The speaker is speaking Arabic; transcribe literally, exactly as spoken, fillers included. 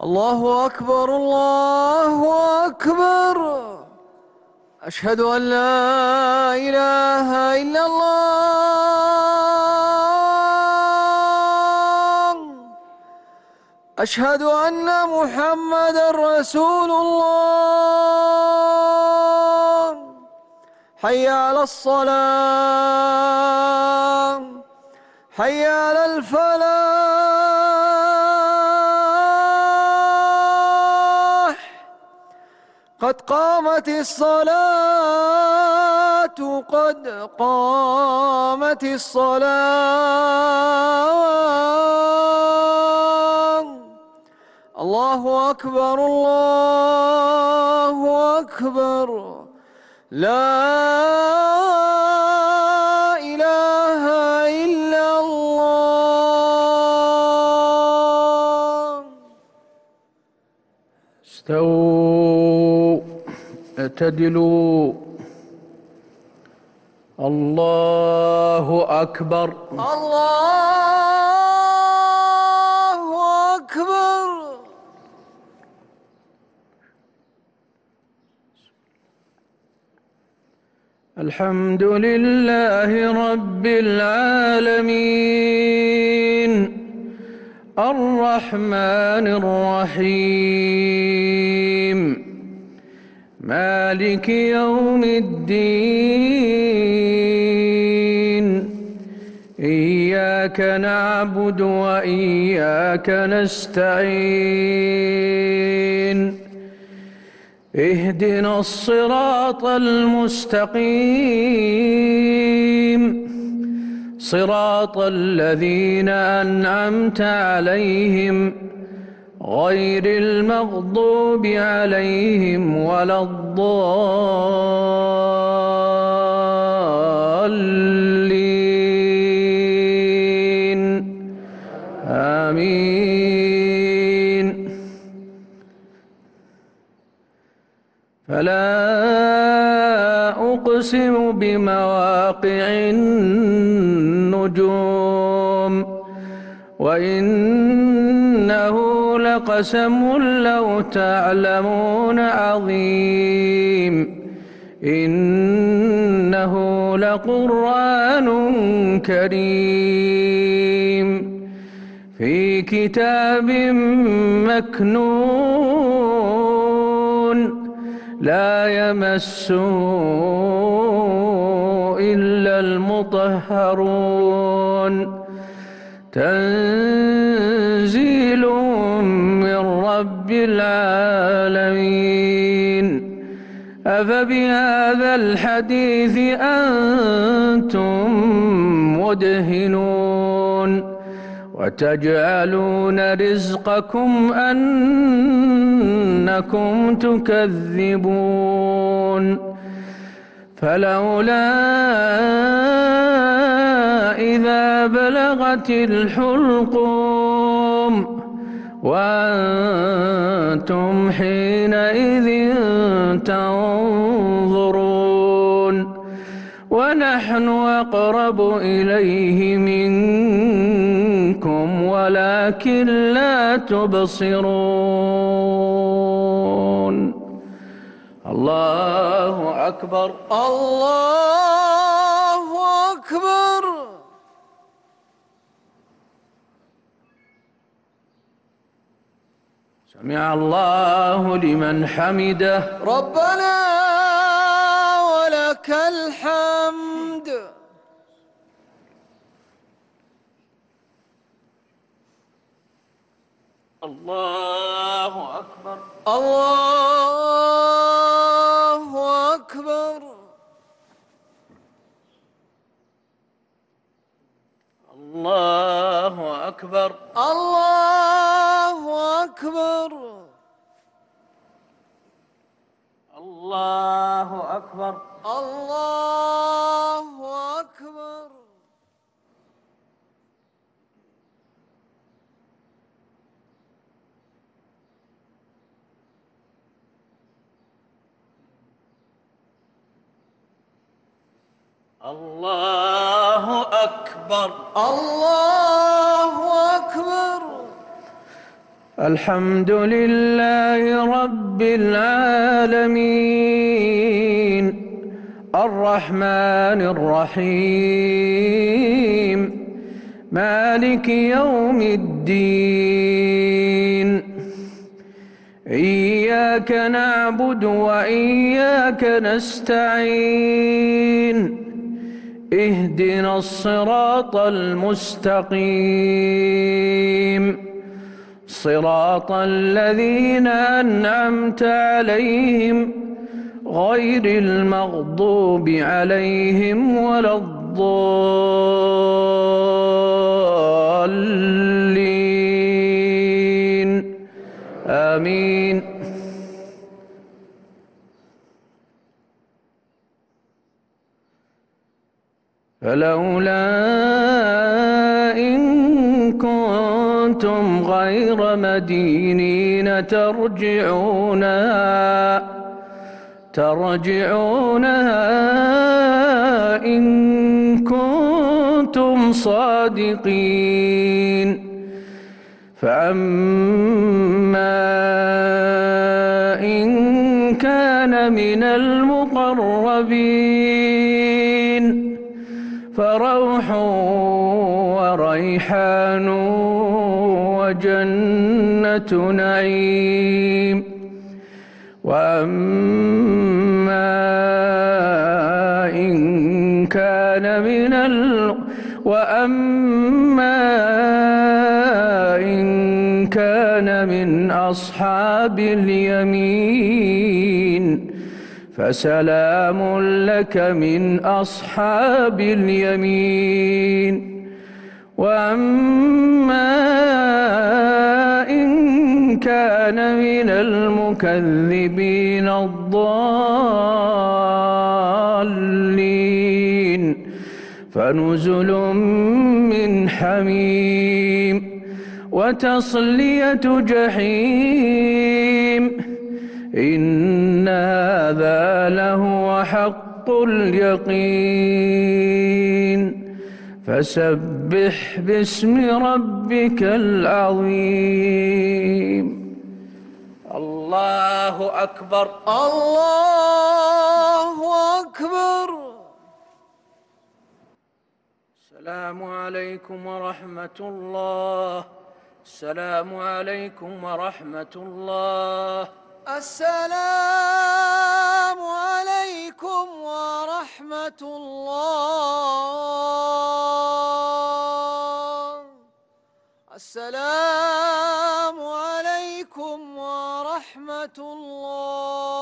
الله أكبر الله أكبر. أشهد أن لا إله إلا الله. أشهد أن محمدًا رسول الله. حي على الصلاة، حي على الفلاح. قد قامت الصلاة، قد قامت الصلاة. الله أكبر الله أكبر. لا إله إلا الله. استووا اعتدلوا. الله أكبر الله أكبر. الحمد لله رب العالمين، الرحمن الرحيم، مالك يوم الدين. إياك نعبد وإياك نستعين. اهدنا الصراط المستقيم، صراط الذين أنعمت عليهم غير المغضوب عليهم ولا الضالين. آمين. فلا أقسم بمواقع النجوم، وإنه لقسم لو تعلمون عظيم. إنه لقرآن كريم في كتاب مكنون لا يمسه إلا المطهرون. تنزيل من رب العالمين. أفبهذا الحديث أنتم مدهنون، وتجعلون رزقكم أنكم تكذبون. فلولا إذا بلغت الحلقوم وأنتم حينئذ تنظرون، ونحن أقرب إليه منكم ولكن لا تبصرون. الله أكبر الله أكبر. سمع الله لمن حمده. ربنا ولك الحمد. الله أكبر الله أكبر. الله أكبر الله أكبر. الله أكبر الله أكبر. الله أكبر الله أكبر. الحمد لله رب العالمين الرحمن الرحيم مالك يوم الدين إياك نعبد وإياك نستعين اهدنا الصراط المستقيم صراط الذين أنعمت عليهم غير المغضوب عليهم ولا الضالين آمين. فلولا إن كنتم غير مدينين ترجعونها ترجعونها إن كنتم صادقين فأما إن كان من المقربين فروح وريحان وجنة نعيم وأما إن كان من ال وأما إن كان من أصحاب اليمين فسلام لك من أصحاب اليمين وأما إن كان من المكذبين الضالين فنزل من حميم وتصلية جحيم إن هذا لهو حق اليقين فسبح باسم ربك العظيم. الله أكبر. الله أكبر. السلام عليكم ورحمة الله. السلام عليكم ورحمة الله. السلام عليكم ورحمة الله. السلام عليكم ورحمة الله.